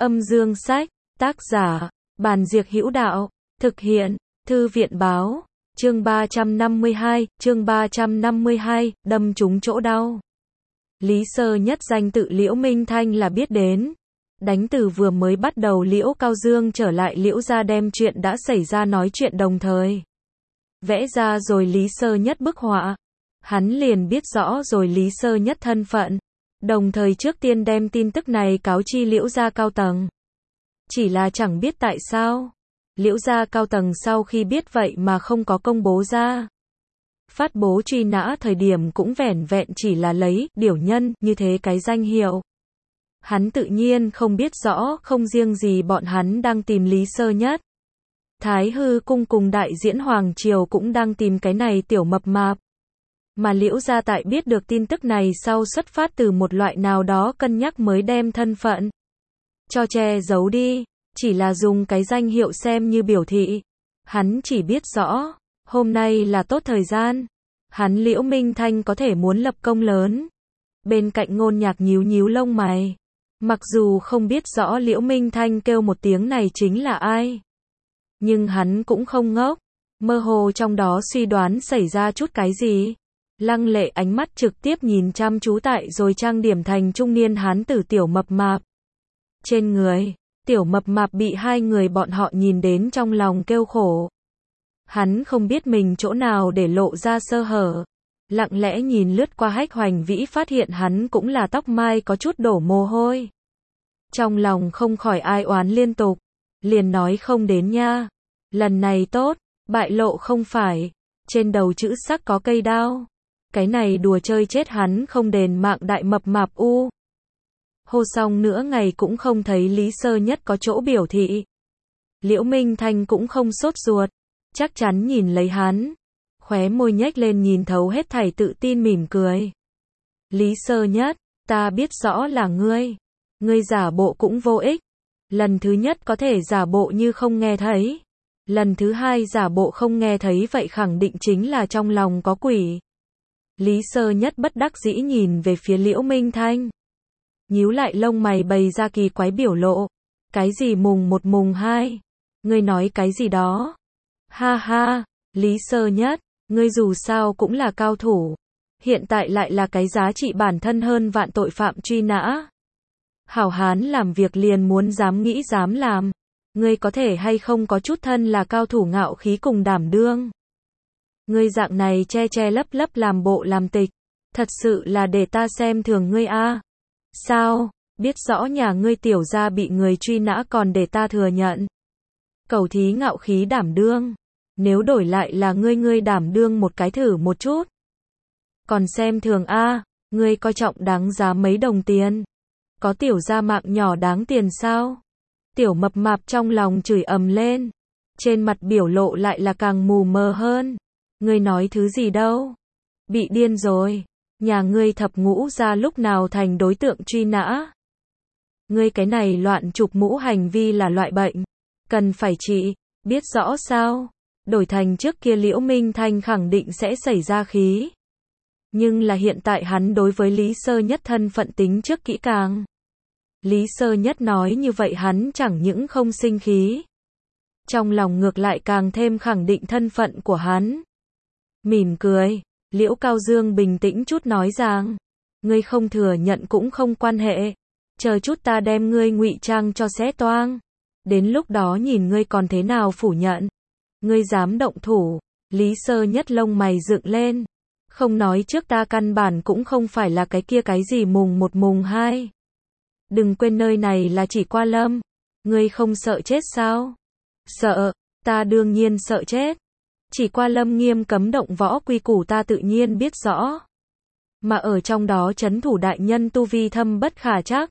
Âm dương sách, tác giả, Bàn Diệc Hữu Đạo, thực hiện, Thư viện báo, chương 352, đâm trúng chỗ đau. Lý Sơ Nhất danh tự Liễu Minh Thanh là biết đến. Đánh từ vừa mới bắt đầu Liễu Cao Dương trở lại Liễu gia đem chuyện đã xảy ra nói chuyện đồng thời. Vẽ ra rồi Lý Sơ Nhất bức họa. Hắn liền biết rõ rồi Lý Sơ Nhất thân phận. Đồng thời trước tiên đem tin tức này cáo chi Liễu gia cao tầng. Chỉ là chẳng biết tại sao. Liễu gia cao tầng sau khi biết vậy mà không có công bố ra. Phát bố truy nã thời điểm cũng vẻn vẹn chỉ là lấy điểu nhân như thế cái danh hiệu. Hắn tự nhiên không biết rõ không riêng gì bọn hắn đang tìm Lý Sơ Nhất. Thái Hư cung cùng đại diễn Hoàng Triều cũng đang tìm cái này tiểu mập mạp. Mà Liễu gia tại biết được tin tức này sau xuất phát từ một loại nào đó cân nhắc mới đem thân phận cho che giấu đi, chỉ là dùng cái danh hiệu xem như biểu thị. Hắn chỉ biết rõ, hôm nay là tốt thời gian. Hắn Liễu Minh Thanh có thể muốn lập công lớn. Bên cạnh Ngôn Nhạc nhíu nhíu lông mày. Mặc dù không biết rõ Liễu Minh Thanh kêu một tiếng này chính là ai. Nhưng hắn cũng không ngốc. Mơ hồ trong đó suy đoán xảy ra chút cái gì. Lăng Lệ ánh mắt trực tiếp nhìn chăm chú tại rồi trang điểm thành trung niên hán tử tiểu mập mạp. Trên người, tiểu mập mạp bị hai người bọn họ nhìn đến trong lòng kêu khổ. Hắn không biết mình chỗ nào để lộ ra sơ hở. Lặng lẽ nhìn lướt qua Hách Hoành Vĩ phát hiện hắn cũng là tóc mai có chút đổ mồ hôi. Trong lòng không khỏi ai oán liên tục. Liền nói không đến nha. Lần này tốt, bại lộ không phải. Trên đầu chữ sắc có cây đao. Cái này đùa chơi chết hắn không đền mạng đại mập mạp u. Hô xong nữa ngày cũng không thấy Lý Sơ Nhất có chỗ biểu thị. Liễu Minh Thanh cũng không sốt ruột. Chắc chắn nhìn lấy hắn. Khóe môi nhếch lên nhìn thấu hết thảy tự tin mỉm cười. Lý Sơ Nhất, ta biết rõ là ngươi. Ngươi giả bộ cũng vô ích. Lần thứ nhất có thể giả bộ như không nghe thấy. Lần thứ hai giả bộ không nghe thấy vậy khẳng định chính là trong lòng có quỷ. Lý Sơ Nhất bất đắc dĩ nhìn về phía Liễu Minh Thanh. Nhíu lại lông mày bày ra kỳ quái biểu lộ. Cái gì mùng 1 mùng 2? Ngươi nói cái gì đó? Ha ha, Lý Sơ Nhất, ngươi dù sao cũng là cao thủ. Hiện tại lại là cái giá trị bản thân hơn vạn tội phạm truy nã. Hảo hán làm việc liền muốn dám nghĩ dám làm. Ngươi có thể hay không có chút thân là cao thủ ngạo khí cùng đảm đương. Ngươi dạng này che che lấp lấp làm bộ làm tịch. Thật sự là để ta xem thường ngươi a. Sao, biết rõ nhà ngươi tiểu gia bị người truy nã còn để ta thừa nhận. Cầu thí ngạo khí đảm đương. Nếu đổi lại là ngươi đảm đương một cái thử một chút. Còn xem thường a, ngươi coi trọng đáng giá mấy đồng tiền. Có tiểu gia mạng nhỏ đáng tiền sao? Tiểu mập mạp trong lòng chửi ầm lên. Trên mặt biểu lộ lại là càng mù mờ hơn. Ngươi nói thứ gì đâu? Bị điên rồi. Nhà ngươi thập ngũ gia lúc nào thành đối tượng truy nã? Ngươi cái này loạn chụp mũ hành vi là loại bệnh. Cần phải trị, biết rõ sao? Đổi thành trước kia Liễu Minh Thanh khẳng định sẽ xảy ra khí. Nhưng là hiện tại hắn đối với Lý Sơ Nhất thân phận tính trước kỹ càng. Lý Sơ Nhất nói như vậy hắn chẳng những không sinh khí. Trong lòng ngược lại càng thêm khẳng định thân phận của hắn. Mỉm cười, Liễu Cao Dương bình tĩnh chút nói rằng. Ngươi không thừa nhận cũng không quan hệ. Chờ chút ta đem ngươi ngụy trang cho xé toang. Đến lúc đó nhìn ngươi còn thế nào phủ nhận. Ngươi dám động thủ. Lý Sơ Nhất lông mày dựng lên. Không nói trước ta căn bản cũng không phải là cái kia cái gì mùng 1 mùng 2. Đừng quên nơi này là Chỉ Qua Lâm. Ngươi không sợ chết sao? Sợ, ta đương nhiên sợ chết. Chỉ Qua Lâm nghiêm cấm động võ quy củ ta tự nhiên biết rõ. Mà ở trong đó trấn thủ đại nhân tu vi thâm bất khả trắc.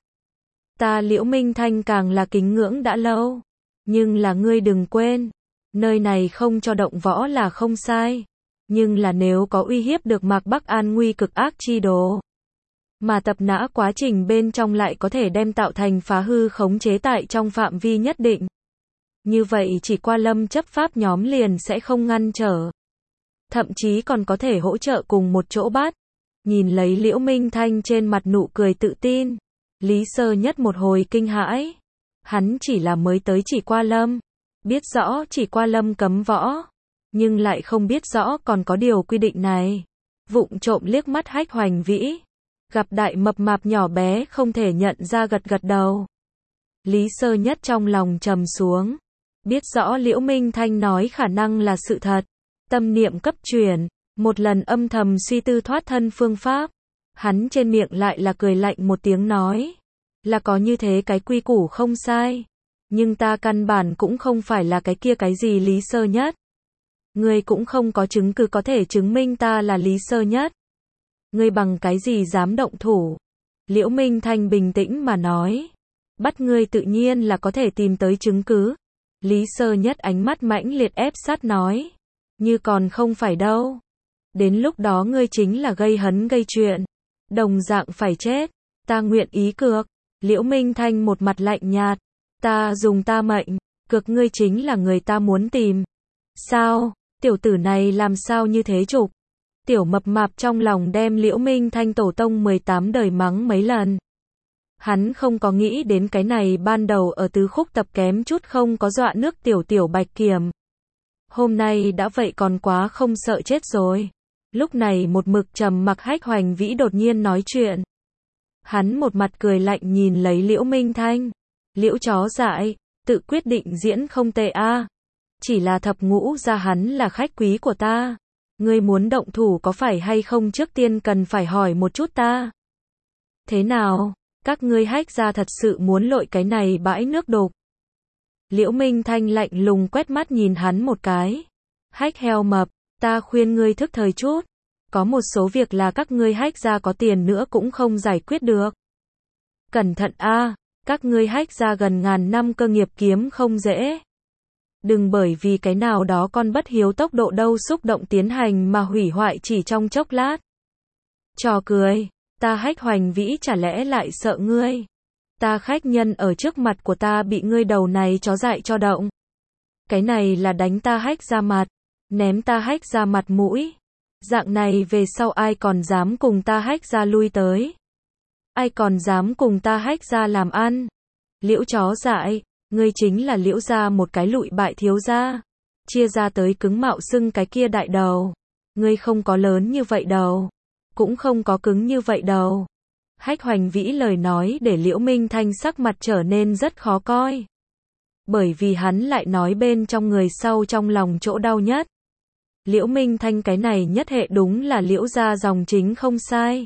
Ta Liễu Minh Thanh càng là kính ngưỡng đã lâu. Nhưng là ngươi đừng quên. Nơi này không cho động võ là không sai. Nhưng là nếu có uy hiếp được Mạc Bắc an nguy cực ác chi đồ. Mà tập nã quá trình bên trong lại có thể đem tạo thành phá hư khống chế tại trong phạm vi nhất định. Như vậy Chỉ Qua Lâm chấp pháp nhóm liền sẽ không ngăn trở. Thậm chí còn có thể hỗ trợ cùng một chỗ bắt. Nhìn lấy Liễu Minh Thanh trên mặt nụ cười tự tin. Lý Sơ Nhất một hồi kinh hãi. Hắn chỉ là mới tới Chỉ Qua Lâm, biết rõ Chỉ Qua Lâm cấm võ, nhưng lại không biết rõ còn có điều quy định này. Vụng trộm liếc mắt Hách Hoành Vĩ, gặp đại mập mạp nhỏ bé không thể nhận ra gật gật đầu. Lý Sơ Nhất trong lòng trầm xuống, biết rõ Liễu Minh Thanh nói khả năng là sự thật, tâm niệm cấp chuyển, một lần âm thầm suy tư thoát thân phương pháp. Hắn trên miệng lại là cười lạnh một tiếng nói, là có như thế cái quy củ không sai, nhưng ta căn bản cũng không phải là cái kia cái gì Lý Sơ Nhất. Ngươi cũng không có chứng cứ có thể chứng minh ta là Lý Sơ Nhất. Ngươi bằng cái gì dám động thủ? Liễu Minh Thanh bình tĩnh mà nói, bắt ngươi tự nhiên là có thể tìm tới chứng cứ. Lý Sơ Nhất ánh mắt mãnh liệt ép sát nói, như còn không phải đâu. Đến lúc đó ngươi chính là gây hấn gây chuyện, đồng dạng phải chết, ta nguyện ý cược. Liễu Minh Thanh một mặt lạnh nhạt, ta dùng ta mệnh, cược ngươi chính là người ta muốn tìm. Sao, tiểu tử này làm sao như thế trục? Tiểu mập mạp trong lòng đem Liễu Minh Thanh tổ tông 18 đời mắng mấy lần. Hắn không có nghĩ đến cái này ban đầu ở tứ khúc tập kém chút không có dọa nước tiểu Bạch Kiểm. Hôm nay đã vậy còn quá không sợ chết rồi. Lúc này một mực trầm mặc Hách Hoành Vĩ đột nhiên nói chuyện. Hắn một mặt cười lạnh nhìn lấy Liễu Minh Thanh. Liễu chó dại, tự quyết định diễn không tệ a. Chỉ là thập ngũ gia hắn là khách quý của ta. Ngươi muốn động thủ có phải hay không trước tiên cần phải hỏi một chút ta. Thế nào, các ngươi Hách gia thật sự muốn lội cái này bãi nước đục? Liễu Minh Thanh lạnh lùng quét mắt nhìn hắn một cái. Hách heo mập, ta khuyên ngươi thức thời chút. Có một số việc là các ngươi Hách gia có tiền nữa cũng không giải quyết được. Cẩn thận a, các ngươi Hách gia gần ngàn năm cơ nghiệp kiếm không dễ. Đừng bởi vì cái nào đó con bất hiếu tốc độ đâu xúc động tiến hành mà hủy hoại chỉ trong chốc lát. Trò cười, ta Hách Hoành Vĩ chả lẽ lại sợ ngươi? Ta khách nhân ở trước mặt của ta bị ngươi đầu này chó dại cho động. Cái này là đánh ta Hách ra mặt, ném ta Hách ra mặt mũi. Dạng này về sau ai còn dám cùng ta Hách ra lui tới? Ai còn dám cùng ta Hách ra làm ăn? Liễu chó dại, ngươi chính là Liễu gia một cái lụi bại thiếu gia, chia ra tới cứng mạo xưng cái kia đại đầu. Ngươi không có lớn như vậy đầu, cũng không có cứng như vậy đầu. Hách Hoành Vĩ lời nói để Liễu Minh Thanh sắc mặt trở nên rất khó coi. Bởi vì hắn lại nói bên trong người sau trong lòng chỗ đau nhất. Liễu Minh Thanh cái này nhất hệ đúng là Liễu gia dòng chính không sai.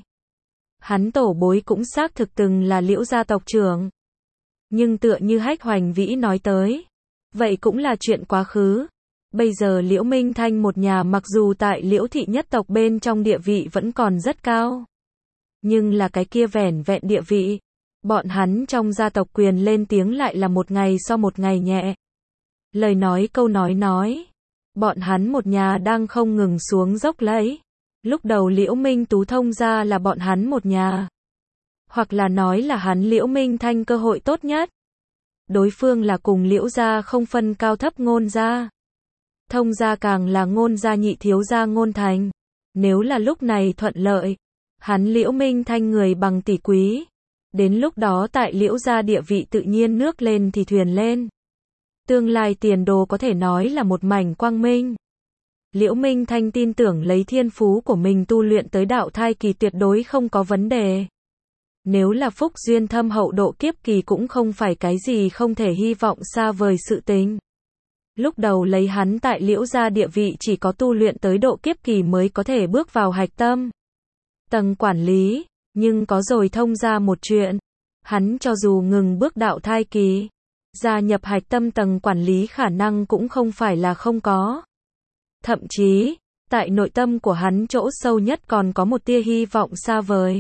Hắn tổ bối cũng xác thực từng là Liễu gia tộc trưởng. Nhưng tựa như Hách Hoành Vĩ nói tới, vậy cũng là chuyện quá khứ. Bây giờ Liễu Minh Thanh một nhà mặc dù tại Liễu thị nhất tộc bên trong địa vị vẫn còn rất cao, nhưng là cái kia vẻn vẹn địa vị, bọn hắn trong gia tộc quyền lên tiếng lại là một ngày so một ngày nhẹ. Lời nói câu nói, bọn hắn một nhà đang không ngừng xuống dốc lấy. Lúc đầu Liễu Minh Tú thông gia là bọn hắn một nhà, hoặc là nói là hắn Liễu Minh Thanh cơ hội tốt nhất. Đối phương là cùng Liễu gia không phân cao thấp Ngôn gia. Thông gia càng là Ngôn gia nhị thiếu gia Ngôn Thành. Nếu là lúc này thuận lợi, hắn Liễu Minh Thanh người bằng tỷ quý. Đến lúc đó tại Liễu gia địa vị tự nhiên nước lên thì thuyền lên. Tương lai tiền đồ có thể nói là một mảnh quang minh. Liễu Minh Thanh tin tưởng lấy thiên phú của mình tu luyện tới đạo thai kỳ tuyệt đối không có vấn đề. Nếu là phúc duyên thâm hậu độ kiếp kỳ cũng không phải cái gì không thể hy vọng xa vời sự tình. Lúc đầu lấy hắn tại Liễu gia địa vị chỉ có tu luyện tới độ kiếp kỳ mới có thể bước vào hạch tâm tầng quản lý, nhưng có rồi thông ra một chuyện. Hắn cho dù ngừng bước đạo thai kỳ, gia nhập hạch tâm tầng quản lý khả năng cũng không phải là không có. Thậm chí, tại nội tâm của hắn chỗ sâu nhất còn có một tia hy vọng xa vời.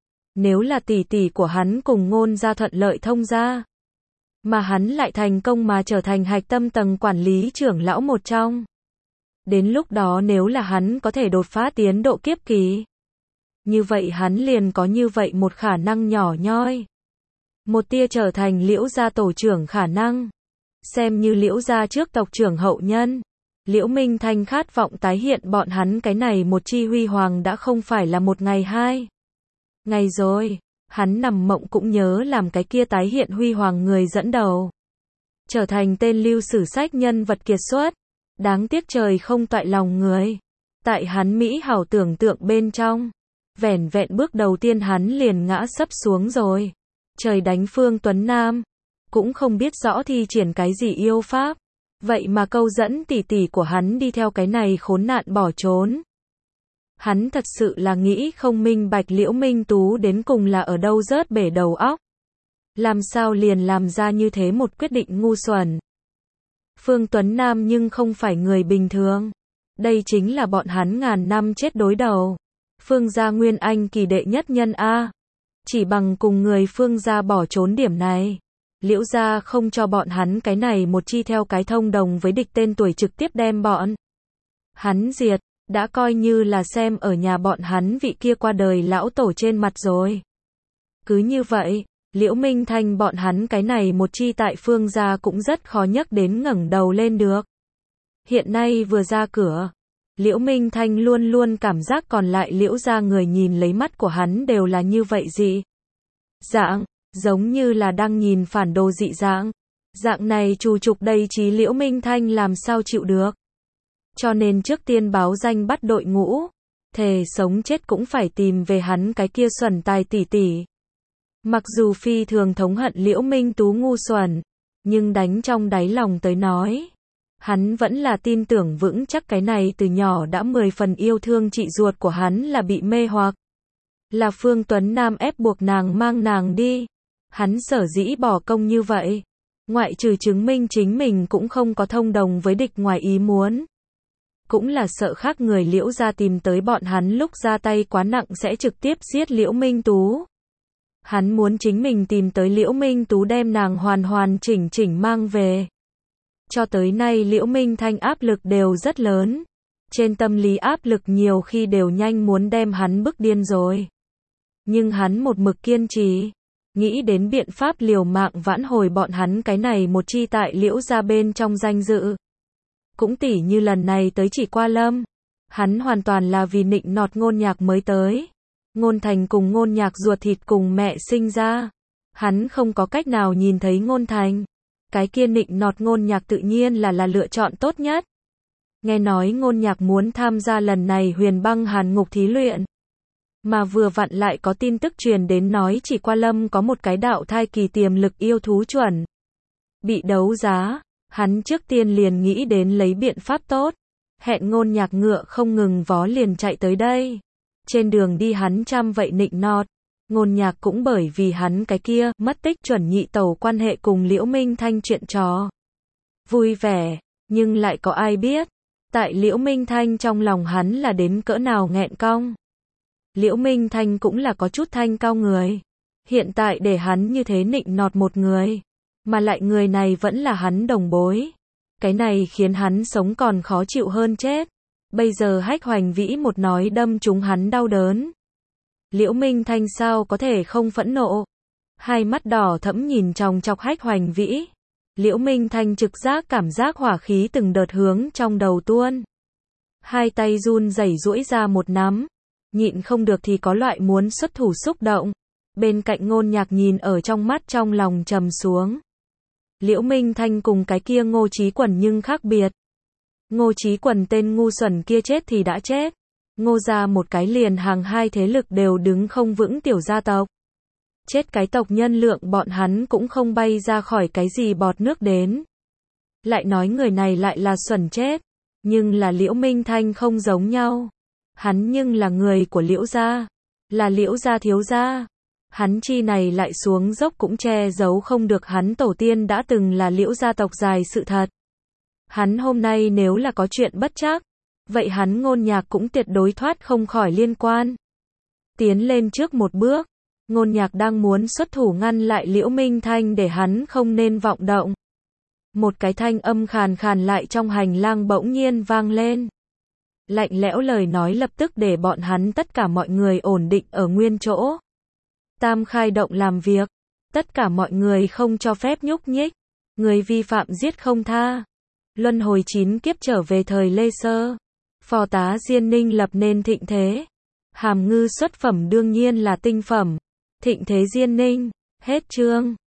Nếu là tỷ tỷ của hắn cùng Ngôn gia thuận lợi thông gia, mà hắn lại thành công mà trở thành hạch tâm tầng quản lý trưởng lão một trong. Đến lúc đó nếu là hắn có thể đột phá tiến độ kiếp kỳ, như vậy hắn liền có như vậy một khả năng nhỏ nhoi. Một tia trở thành Liễu gia tổ trưởng khả năng. Xem như Liễu gia trước tộc trưởng hậu nhân. Liễu Minh Thanh khát vọng tái hiện bọn hắn cái này một chi huy hoàng đã không phải là một ngày hai ngày rồi. Hắn nằm mộng cũng nhớ làm cái kia tái hiện huy hoàng người dẫn đầu. Trở thành tên lưu sử sách nhân vật kiệt xuất. Đáng tiếc trời không toại lòng người. Tại hắn mỹ hảo tưởng tượng bên trong. Vẻn vẹn bước đầu tiên hắn liền ngã sấp xuống rồi. Trời đánh Phương Tuấn Nam. Cũng không biết rõ thi triển cái gì yêu pháp. Vậy mà câu dẫn tỷ tỷ của hắn đi theo cái này khốn nạn bỏ trốn. Hắn thật sự là nghĩ không minh bạch Liễu Minh Tú đến cùng là ở đâu rớt bể đầu óc. Làm sao liền làm ra như thế một quyết định ngu xuẩn. Phương Tuấn Nam nhưng không phải người bình thường. Đây chính là bọn hắn ngàn năm chết đối đầu. Phương gia Nguyên Anh kỳ đệ nhất nhân A. Chỉ bằng cùng người Phương gia bỏ trốn điểm này. Liễu gia không cho bọn hắn cái này một chi theo cái thông đồng với địch tên tuổi trực tiếp đem bọn hắn diệt, đã coi như là xem ở nhà bọn hắn vị kia qua đời lão tổ trên mặt rồi. Cứ như vậy, Liễu Minh Thanh bọn hắn cái này một chi tại Phương gia cũng rất khó nhắc đến ngẩng đầu lên được. Hiện nay vừa ra cửa, Liễu Minh Thanh luôn luôn cảm giác còn lại Liễu gia người nhìn lấy mắt của hắn đều là như vậy dị dạng. Giống như là đang nhìn phản đồ dị dạng. Dạng này trù trục đầy trí Liễu Minh Thanh làm sao chịu được. Cho nên trước tiên báo danh bắt đội ngũ. Thề sống chết cũng phải tìm về hắn cái kia xuẩn tài tỷ tỷ. Mặc dù phi thường thống hận Liễu Minh Tú ngu xuẩn. Nhưng đánh trong đáy lòng tới nói. Hắn vẫn là tin tưởng vững chắc cái này từ nhỏ đã 10 phần yêu thương chị ruột của hắn là bị mê hoặc. Là Phương Tuấn Nam ép buộc nàng mang nàng đi. Hắn sở dĩ bỏ công như vậy. Ngoại trừ chứng minh chính mình cũng không có thông đồng với địch ngoài ý muốn. Cũng là sợ khác người Liễu gia tìm tới bọn hắn lúc ra tay quá nặng sẽ trực tiếp giết Liễu Minh Tú. Hắn muốn chính mình tìm tới Liễu Minh Tú đem nàng hoàn hoàn chỉnh chỉnh mang về. Cho tới nay Liễu Minh Thanh áp lực đều rất lớn. Trên tâm lý áp lực nhiều khi đều nhanh muốn đem hắn bức điên rồi. Nhưng hắn một mực kiên trì. Nghĩ đến biện pháp liều mạng vãn hồi bọn hắn cái này một chi tại Liễu gia bên trong danh dự. Cũng tỉ như lần này tới Chỉ Qua Lâm. Hắn hoàn toàn là vì nịnh nọt Ngôn Nhạc mới tới. Ngôn Thành cùng Ngôn Nhạc ruột thịt cùng mẹ sinh ra. Hắn không có cách nào nhìn thấy Ngôn Thành. Cái kia nịnh nọt Ngôn Nhạc tự nhiên là lựa chọn tốt nhất. Nghe nói Ngôn Nhạc muốn tham gia lần này Huyền Băng Hàn Ngục thí luyện. Mà vừa vặn lại có tin tức truyền đến nói Chỉ Qua Lâm có một cái đạo thai kỳ tiềm lực yêu thú chuẩn. Bị đấu giá, hắn trước tiên liền nghĩ đến lấy biện pháp tốt. Hẹn Ngôn Nhạc ngựa không ngừng vó liền chạy tới đây. Trên đường đi hắn chăm vậy nịnh nọt. Ngôn Nhạc cũng bởi vì hắn cái kia mất tích chuẩn nhị tẩu quan hệ cùng Liễu Minh Thanh chuyện trò. Vui vẻ, nhưng lại có ai biết. Tại Liễu Minh Thanh trong lòng hắn là đến cỡ nào nghẹn cong. Liễu Minh Thanh cũng là có chút thanh cao người. Hiện tại để hắn như thế nịnh nọt một người. Mà lại người này vẫn là hắn đồng bối. Cái này khiến hắn sống còn khó chịu hơn chết. Bây giờ Hách Hoành Vĩ một nói đâm trúng hắn đau đớn. Liễu Minh Thanh sao có thể không phẫn nộ. Hai mắt đỏ thẫm nhìn chòng chọc Hách Hoành Vĩ. Liễu Minh Thanh trực giác cảm giác hỏa khí từng đợt hướng trong đầu tuôn. Hai tay run rẩy duỗi ra một nắm. Nhịn không được thì có loại muốn xuất thủ xúc động. Bên cạnh Ngôn Nhạc nhìn ở trong mắt trong lòng trầm xuống. Liễu Minh Thanh cùng cái kia Ngô Chí Quần nhưng khác biệt. Ngô Chí Quần tên ngu xuẩn kia chết thì đã chết. Ngô gia một cái liền hàng hai thế lực đều đứng không vững tiểu gia tộc. Chết cái tộc nhân lượng bọn hắn cũng không bay ra khỏi cái gì bọt nước đến. Lại nói người này lại là xuẩn chết. Nhưng là Liễu Minh Thanh không giống nhau. Hắn nhưng là người của Liễu gia. Là Liễu gia thiếu gia. Hắn chi này lại xuống dốc cũng che giấu không được hắn tổ tiên đã từng là Liễu gia tộc dài sự thật. Hắn hôm nay nếu là có chuyện bất trắc, vậy hắn Ngôn Nhạc cũng tuyệt đối thoát không khỏi liên quan. Tiến lên trước một bước, Ngôn Nhạc đang muốn xuất thủ ngăn lại Liễu Minh Thanh để hắn không nên vọng động. Một cái thanh âm khàn khàn lại trong hành lang bỗng nhiên vang lên. Lạnh lẽo lời nói lập tức để bọn hắn tất cả mọi người ổn định ở nguyên chỗ. Tam khai động làm việc. Tất cả mọi người không cho phép nhúc nhích. Người vi phạm giết không tha. Luân hồi 9 kiếp trở về thời Lê Sơ. Phò tá Diên Ninh lập nên thịnh thế. Hàm ngư xuất phẩm đương nhiên là tinh phẩm. Thịnh thế Diên Ninh. Hết chương.